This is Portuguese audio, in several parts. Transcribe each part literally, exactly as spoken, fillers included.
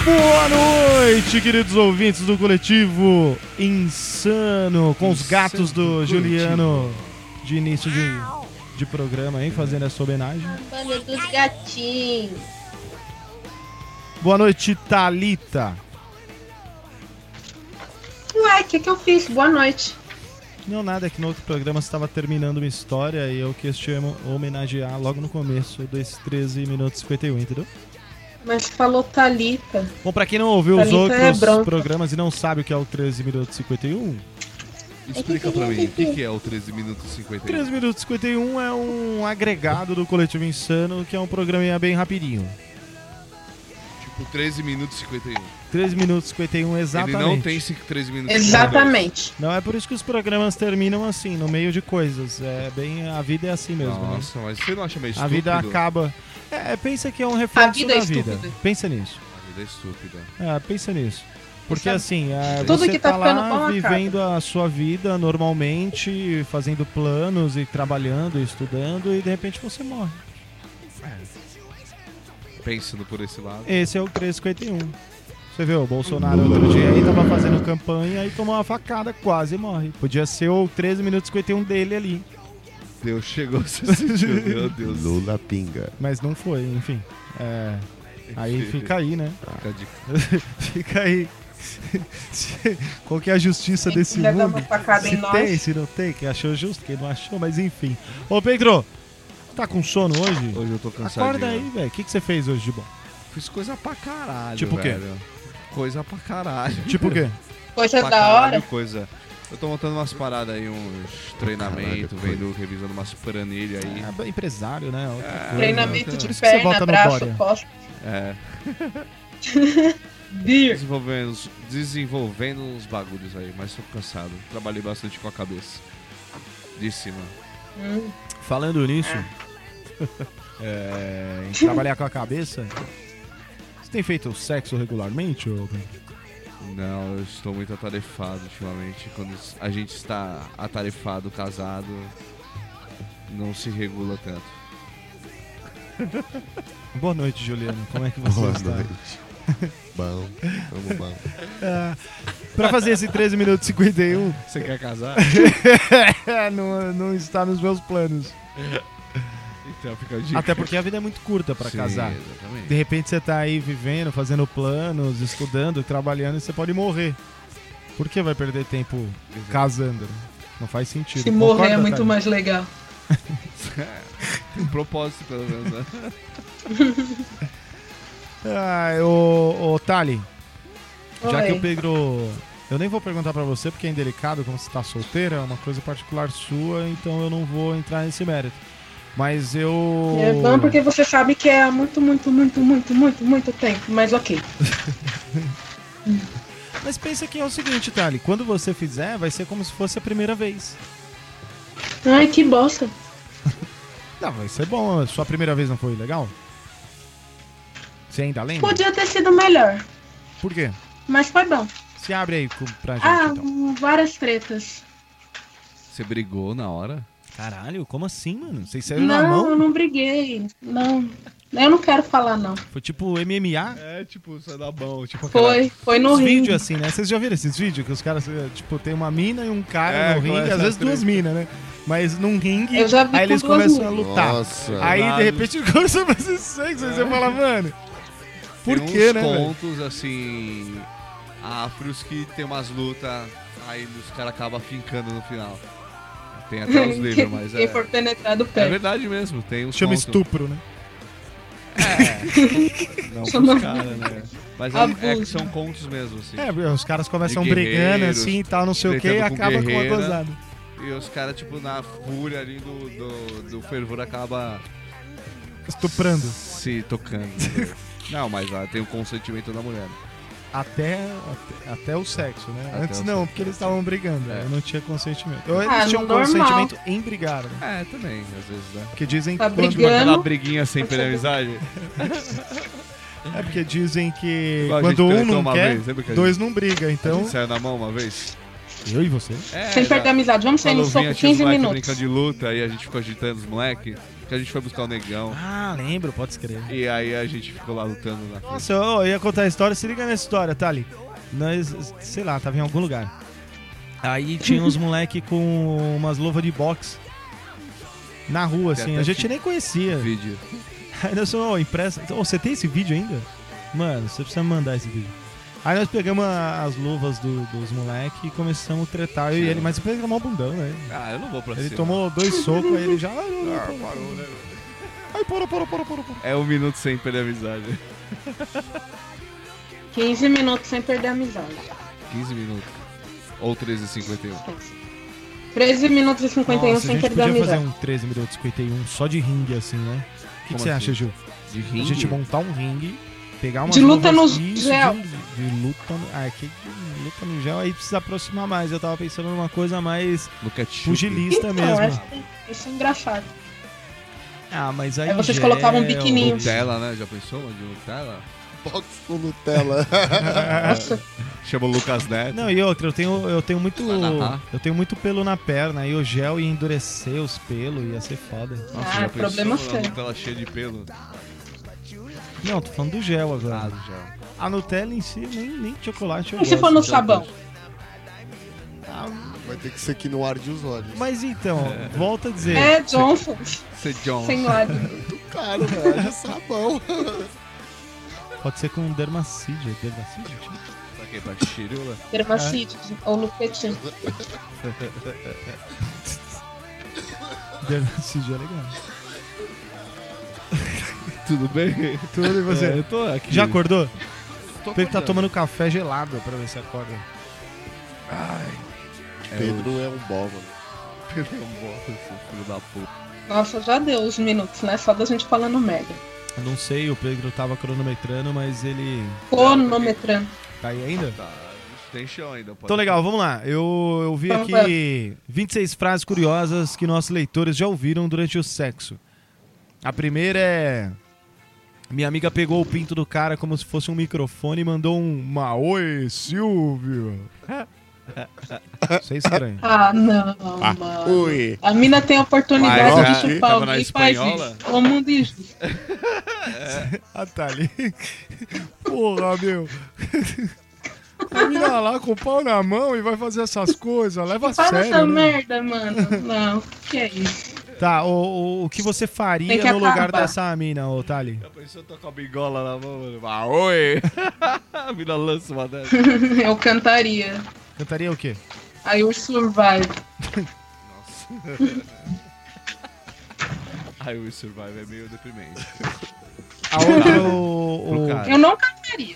Boa noite, queridos ouvintes do Coletivo Insano, com os gatos do Juliano de início de, de programa, hein, fazendo essa homenagem. Banda dos gatinhos. Boa noite, Thalita. Ué, o que que eu fiz? Boa noite. Não, nada, é que no outro programa você estava terminando uma história e eu quis te homenagear logo no começo dos treze minutos e cinquenta e um, entendeu? Mas falou Thalita. Bom, pra quem não ouviu Thalita os outros é programas e não sabe o que é o treze minutos e cinquenta e um... Explica pra mim, o que, que é o treze minutos e cinquenta e um? treze minutos e cinquenta e um é um agregado do Coletivo Insano, que é um programinha bem rapidinho. Tipo, treze minutos e cinquenta e um. treze minutos e cinquenta e um, exatamente. Ele não tem treze minutos e cinquenta e dois. Exatamente. Não, é por isso que os programas terminam assim, no meio de coisas. É bem, a vida é assim mesmo. Nossa, né? mas você não acha meio A estúpido? vida acaba... É, pensa que é um reflexo vida é da vida. estúpida. Pensa nisso. A vida é estúpida. É, pensa nisso. Porque Sabe, assim, é, tudo você que tá tá ficando lá bom vivendo a sua vida normalmente, fazendo planos e trabalhando, e estudando, e de repente você morre. Pensando por esse lado. Esse é o treze cinquenta e um. Você viu, o Bolsonaro outro dia aí tava fazendo campanha e tomou uma facada, quase morre. Podia ser o treze minutos e cinquenta e um dele ali. Deus chegou, você sentiu, meu Deus. Lula pinga. Mas não foi, enfim. É, aí fica aí, né? Fica a dica. Fica aí. Qual que é a justiça Quem desse quiser dar mundo? uma facada Se em nós. tem, se não tem, quem achou justo, quem não achou, mas enfim. Ô Pedro, tá com sono hoje? Hoje eu tô cansadinho. Acorda aí, velho. O que, que você fez hoje de bom? Fiz coisa pra caralho, Tipo o quê? velho. Coisa pra caralho. Tipo o quê? Coisa pra da caralho, hora. coisa. Eu tô montando umas paradas aí, uns treinamentos, vendo, revisando umas planilhas aí. É empresário, né? Outra coisa. Treinamento Por de isso que você perna, vota no braço, Dória. costas. É. Beer. Desenvolvendo, desenvolvendo uns bagulhos aí, mas tô cansado. Trabalhei bastante com a cabeça. De cima. Hum. Falando nisso, é, em trabalhar com a cabeça, você tem feito sexo regularmente, ô Pedro? Não, eu estou muito atarefado ultimamente. Quando a gente está atarefado, casado, não se regula tanto. Boa noite, Juliano. Como é que você Boa está? noite. Bom, vamos bom. É, pra fazer esse treze minutos e cinquenta e um, Você quer casar? não, não está nos meus planos. Então fica a dica. Até porque a vida é muito curta pra Sim, casar. exatamente. De repente você tá aí vivendo, fazendo planos, estudando, trabalhando e você pode morrer. Por que vai perder tempo Exato. casando? Não faz sentido. Se morrer Concorda, é muito Thalita? mais legal. Tem um propósito, pelo menos, né? Ah, ô, ô Thali, já Oi. que o Pedro... Eu nem vou perguntar pra você porque é indelicado, como você tá solteira, é uma coisa particular sua, então eu não vou entrar nesse mérito. Mas eu... É bom porque você sabe que é há muito, muito, muito, muito, muito, muito tempo. Mas ok. Mas pensa que é o seguinte, Thali, quando você fizer, vai ser como se fosse a primeira vez. Ai, que bosta. Não, vai ser bom. Sua primeira vez não foi legal? Você ainda lembra? Podia ter sido melhor. Por quê? Mas foi bom. Se abre aí com- pra gente, Ah, então. várias tretas. Você brigou na hora? Caralho, como assim, mano? Vocês saíram na Não, eu mão? não briguei. Não. Eu não quero falar, não. Foi tipo M M A? É, tipo, sai da mão. Tipo, Foi, foi no Os ringue. vídeos assim, né? Vocês já viram esses vídeos que os caras, eh, tipo, tem uma mina e um cara É, no ringue, começa às vezes a treta. duas minas, né? Mas num ringue, Eu já vi aí com eles duas começam a minas. lutar. Nossa. Aí, Caralho. de repente, começam a fazer sexo. Aí você fala, mano, por tem quê, uns né, velho? contos, assim, afros que tem umas lutas, aí os caras acabam fincando no final. Tem até os livros, mas Quem é... for penetrado É pé. verdade mesmo, tem uns Chama contos. estupro, né? É, não Chama- pros caras, né? Mas é, é que Abuso. são contos mesmo, assim. É, os caras começam De brigando guerreiros, assim e tal, não sei o que, e tretando com acaba com uma guerreira. gozada. E os caras, tipo, na fúria ali do, do, do fervor, acaba Estuprando. se tocando. entendeu? Não, mas lá tem o consentimento da mulher. Até, até, até o sexo, né? Até Antes o não, sexo. porque eles estavam brigando, É. né? Não tinha consentimento. Ou eles Ah, tinham normal. consentimento em brigar, né? É, também, às vezes, né? Porque dizem Tá que quando... brigando. Aquela briguinha sem Pode ter ser. amizade. É porque dizem que Igual a quando gente um tretou não uma quer, vez, lembra que a dois não brigam, A então... gente saiu na mão uma vez. Eu e você? É, Sem perder a amizade. Vamos sair quando no vinha, soco tinha os quinze moleque minutos. brincando de luta, aí a gente ficou agitando os moleque, que a gente foi buscar o negão. Ah, lembro, pode escrever. E aí a gente ficou lá lutando na frente. Nossa, eu, eu ia contar a história, se liga nessa história, Thali. Nós, sei lá, tava em algum lugar. Aí tinha uns moleque com umas luvas de boxe na rua, Tem assim, até a gente fi- nem conhecia. Vídeo. Aí nós falamos, ô, impressa. Ô, você tem esse vídeo ainda? Mano, você precisa me mandar esse vídeo. Aí nós pegamos a- as luvas do- dos moleque e começamos a tretar, eu e ele, mas o Pedro é mó bundão, né? Ah, eu não vou pra Ele cima. tomou dois socos, aí ele já. Ah, parou, né? Ai, para, para, para, para, para. É um minuto sem perder a amizade. quinze minutos sem perder a amizade. quinze minutos. Ou treze e cinquenta e um. treze minutos e cinquenta e um Nossa, a sem gente perder a podia fazer amizade. um treze minutos e cinquenta e um só de ringue, assim, né? O que, que Como você assim? acha, Gil? De A ringue? gente montar um ringue, pegar uma De luta no gel. De, de luta no... Ah, que de luta no gel aí precisa aproximar mais. Eu tava pensando numa coisa mais No ketchup. pugilista Então, mesmo. acho que isso é engraçado. Ah, mas aí Aí vocês gel, colocavam um biquininho. Nutella, né? Já pensou? Uma de Nutella? Box com Nutella. Nossa, Chama o Lucas Neto. Não, e outra, eu tenho, eu tenho muito. Vai narrar? Eu tenho muito pelo na perna, e o gel ia endurecer os pelos, ia ser foda. Nossa, Ah, já problema pensou? Uma sério. Nutella cheia de pelo. Não, tô falando do gel Ah, agora. do gel. A Nutella em si, nem, nem chocolate eu e se gosto. for no já sabão? Vai ter que ser que não arde os olhos. Mas então, volta a dizer. É, Johnson. Ser John. Sem lado. Caro, velho, é sabão. Pode ser com dermacídia. Dermacídia? tipo? Pra quê? Pra xirula? Dermacite ou lupetinho. Dermacídia é legal. Tudo bem? Tudo e você? É, eu tô aqui. Já acordou? Tô O Pedro tá acordando. tomando café gelado pra ver se acorda. É Pedro é um bom, mano. o Pedro é um bosta, seu filho da puta. Nossa, já deu os minutos, né? Só da gente falando merda. Eu não sei, o Pedro tava cronometrando, mas ele. Cronometrando. Tá aí ainda? Tá, tem chão ainda. Pode Então legal, vamos lá. Eu, eu vi Vamos aqui vinte e seis frases curiosas que nossos leitores já ouviram durante o sexo. A primeira é... Minha amiga pegou o pinto do cara como se fosse um microfone e mandou um uma Oi, Silvio. Isso é estranho. Ah, não, mano. Ui. A mina tem a oportunidade Mas, de ah, chupar tava na alguém e faz espanhola? isso. O mundo injusto. Ah, tá ali. Porra, meu. A mina lá com o pau na mão e vai fazer essas coisas. Leva a Fala essa sério, né? merda, mano. Não, que é isso? Tá, o, o, o que você Tem faria que no lugar acabar. dessa mina, ô Thali? Já pensou tô com a bigola na mão, mano? Ah, oi! A mina lança uma dessa. Eu cantaria. Cantaria o quê? I will survive. Nossa. Aí o Survive é meio deprimente. A outra, o, Pro o- cara. Eu não cantaria.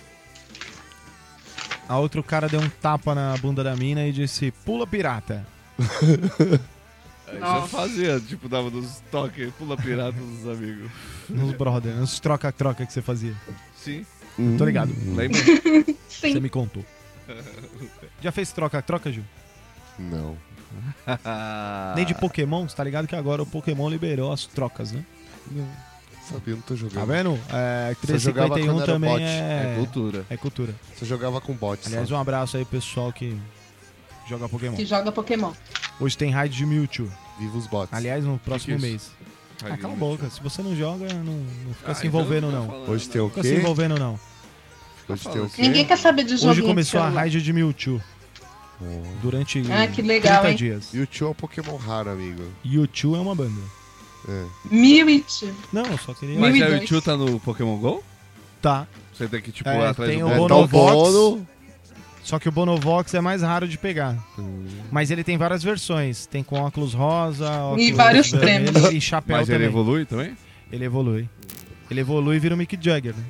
a outro cara deu um tapa na bunda da mina e disse, pula pirata. Aí Nossa. já fazia, tipo, dava nos toques, pula pirata dos amigos. Nos brother, nos troca-troca que você fazia. Sim, Tô ligado. lembra? Você Sim. me contou. Já fez troca-troca, Gil? Não. Nem de Pokémon? Você tá ligado que agora o Pokémon liberou as trocas, né? Não. Sabia, não tô Tá jogando. vendo? É, Você jogava trezentos e cinquenta e um quando era também bot. É é... cultura. É cultura. Você jogava com bots. Aliás, só. um abraço aí pro pessoal que joga Pokémon. Que joga Pokémon. Hoje tem raid de Mewtwo. Viva os bots. Aliás, no próximo que é mês. Aí, Ah, cala a boca. Se você não joga, não, não fica Ah, se então envolvendo, fica não. falando, Hoje tem o Fica se quê? envolvendo, não. Hoje tem o quê? Ninguém quer saber de joguinho Hoje de começou a celular. raid de Mewtwo. Oh. Durante Ah, que legal, trinta hein? dias. E o tio é um Pokémon raro, amigo. Mewtwo é uma banda. É. Mewtwo. Não, eu só queria... Mas Mil e aí o dois. tio tá no Pokémon GO? Tá. Você tem que, tipo, É, ir atrás tem do o Bono. É, tá o Bonovox. Bono. Só que o Bonovox é mais raro de pegar. Mas ele tem várias versões. Tem com óculos rosa, óculos vários vermelho prêmios. e chapéu Mas também. ele evolui também? Ele evolui. Ele evolui e vira o Mick Jagger, né?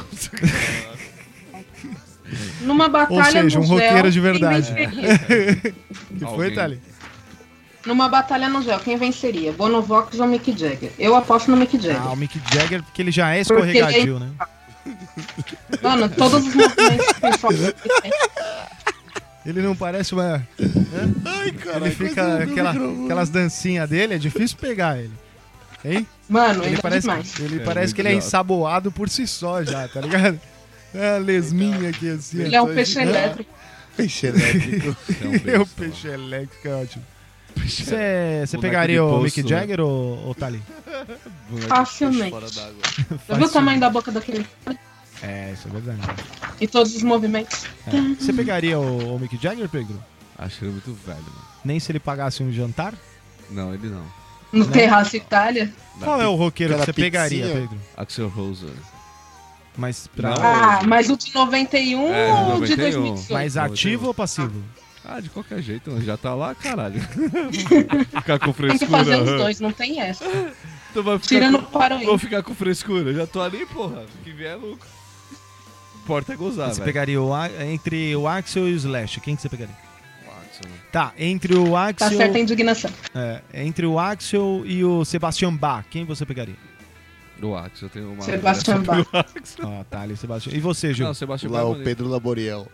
Numa batalha Ou seja, no um gel, roqueiro de quem verdade. venceria? Que foi, Alguém. Thali? Numa batalha no gel, quem venceria? Bonovox ou Mick Jagger? Eu aposto no Mick Ah, Jagger. o Mick Jagger, porque ele já é Porque ele- escorregadio, né? Mano, todos os movimentos que ele faz, ele tem. Ele não parece uma... Ai, cara. Ele fica... Aquela, aquelas dancinhas dele, é difícil pegar ele. Hein? Mano, ele, Ele é parece, demais. ele É parece muito que ele é idiota. ensaboado por si só já, tá ligado? É a lesminha aqui assim. Ele é um ó. peixe elétrico. Peixe elétrico. É um o besta, peixe elétrico é ótimo. Peixe Você Boneco pegaria de o poço, Mick né? Jagger ou, ou Tali? Boneco Facilmente. de peixe fora d'água. Já viu o tamanho da boca daquele cara É, isso é verdade. e todos os movimentos? É. Você pegaria o, o Mick Jagger, Pedro? Acho ele muito velho, mano. Nem se ele pagasse um jantar? Não, ele não. No Não. Terraço Itália? Qual é o roqueiro que aquela você pegaria, pizzinha? Pedro? Axel Rose. Mas pra... Não. Ah, mas o de noventa e um É, ou o de noventa e um. dois mil e dezoito? mais Não, ativo eu- ou passivo? Ah, de qualquer jeito, mano. Já tá lá, caralho. Ficar com Tem que frescura. fazer os aham. dois, não tem essa. Tu vai ficar Tirando com... o Paroim. Vou ficar com frescura. Já tô ali, porra. O que vier é lucro. Importa é gozar, Você velho. pegaria o, A- entre o Axel e o Slash, quem que você pegaria? O Axel, né? Tá, entre o Tá Axel... certa a indignação. é, entre o Axel e o Sebastian Bach, quem você pegaria? O Axel, eu tenho uma... Sebastian admiração Bach. pelo Axel. Ó, tá ali, Sebastian. E você, Gil? Não, Sebastian Lá Bach é o maneiro. Pedro Laboriel.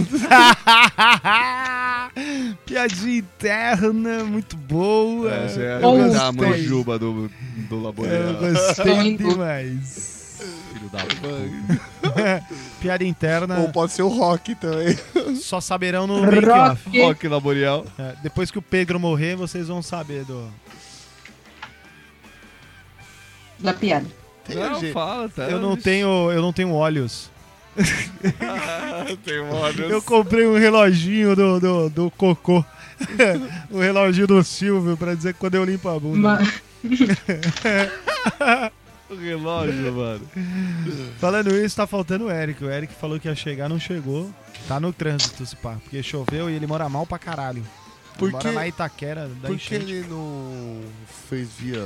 Piadinha interna, muito boa. É, você é Ou a gostei. manjuba do, do Eu laboratório. gostei Indo. demais. Filho da puta. Piada interna, Ou pode ser o Rock também. só saberão no make-off. Rock. Rock Laboriel. É, depois que o Pedro morrer, vocês vão saber do... Da piada. Tem Não, gente- fala, tá? Eu não tenho, eu não tenho olhos. Tem olhos. Eu comprei um reloginho do, do, do Cocô. O reloginho do Silvio, pra dizer que quando eu limpo a bunda. Ma- O relógio, mano. Falando isso, tá faltando o Eric. O Eric falou que ia chegar, não chegou. Tá no trânsito, esse pá. Porque choveu e ele mora mal pra caralho. Por Ele mora que- na Itaquera, da Por que enchente. ele não fez via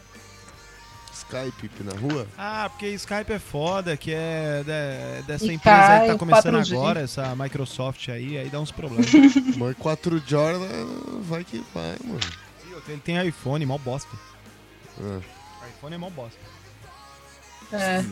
Skype na rua? Ah, porque Skype é foda, que é de- dessa E empresa aí que tá cai começando quatro G. agora, essa Microsoft aí, aí dá uns problemas. Mas quatro horas vai que vai, mano. Ele tem iPhone, mó bosta. É, iPhone é mó bosta. É.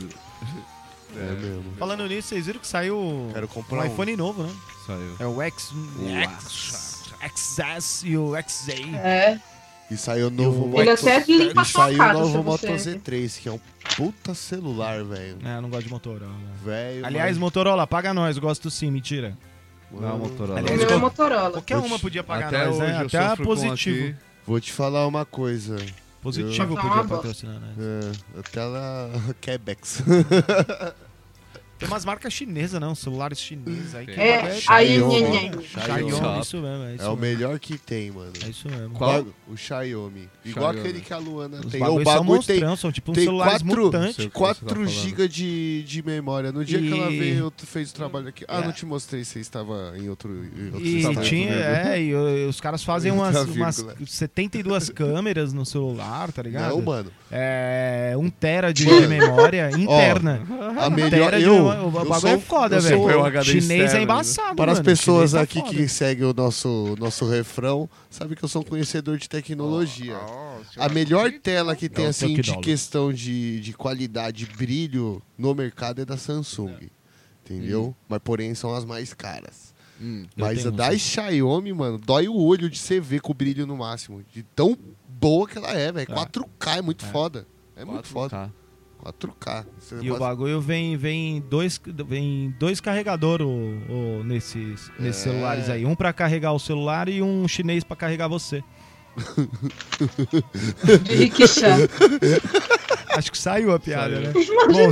é mesmo. Falando nisso, vocês viram que saiu Quero comprar um um. iPhone novo, né? Saiu. É o X, X, X S e o X Z. É. E saiu o novo Ele Moto... até limpa a E sua saiu o casa, novo se Moto você- Z três, que é um puta celular, velho. É, eu não gosto de Motorola. Velho. Aliás, mas- Motorola, paga nós, eu gosto sim, mentira. Não, Mano, Motorola. O Aliás, meu é qual- Motorola. Qualquer uma podia pagar Até nós, hoje né? eu Até a sofro com positivo. aqui. Vou te falar uma coisa. Positivo Eu- podia Uma bosta. patrocinar, né? É, até lá, Quebex. Tem umas marcas chinesas, não, celulares chineses aí. Que É, bagulho aí, Xiaomi. nhenhen. Xiaomi, Xiaomi. isso mesmo, é isso É o mesmo. melhor que tem, mano. É isso mesmo. Qual? Igual o Xiaomi. Igual Xiaomi. aquele que a Luana Os tem. bagulhos O são bagulho tem, monstrão, são tipo uns tem celulares quatro- mutantes. Sei o que você tá quatro falando. gigas de, de memória. No dia que ela E- veio, tu fez o trabalho aqui. Ah, É. não te mostrei, você estava em outro. Em outro E estado, tinha, comigo. é, e uh, os caras fazem umas, Outra umas vírgula. setenta e duas câmeras no celular, tá ligado? Não, mano. É, um tera de Mano. memória interna. A Um melhor. tera de Eu, memória. O eu bagulho sou- é foda, eu velho. sou- Foi o H D Chinês é externo, embaçado, Para as mano. pessoas Chinês tá aqui foda. que seguem o nosso, nosso refrão, sabe que eu sou um conhecedor de tecnologia. A melhor tela que tem, Não, assim, de Tokidolo. questão de, de qualidade e brilho no mercado é da Samsung. Entendeu? Mas, porém, são as mais caras. Hum. Eu Mas tenho a um da Samsung. Xiaomi, mano, dói o olho de você ver com o brilho no máximo. De tão boa que ela é, velho. É. quatro K é muito É. foda. É muito foda. Tá. quatro K. Você E o pode- bagulho vem, vem dois, vem dois carregadores o, o- nesses, nesses É. celulares aí. Um pra carregar o celular e um chinês pra carregar você. De rickshaw. Acho que saiu a piada, Saiu. né? Bom,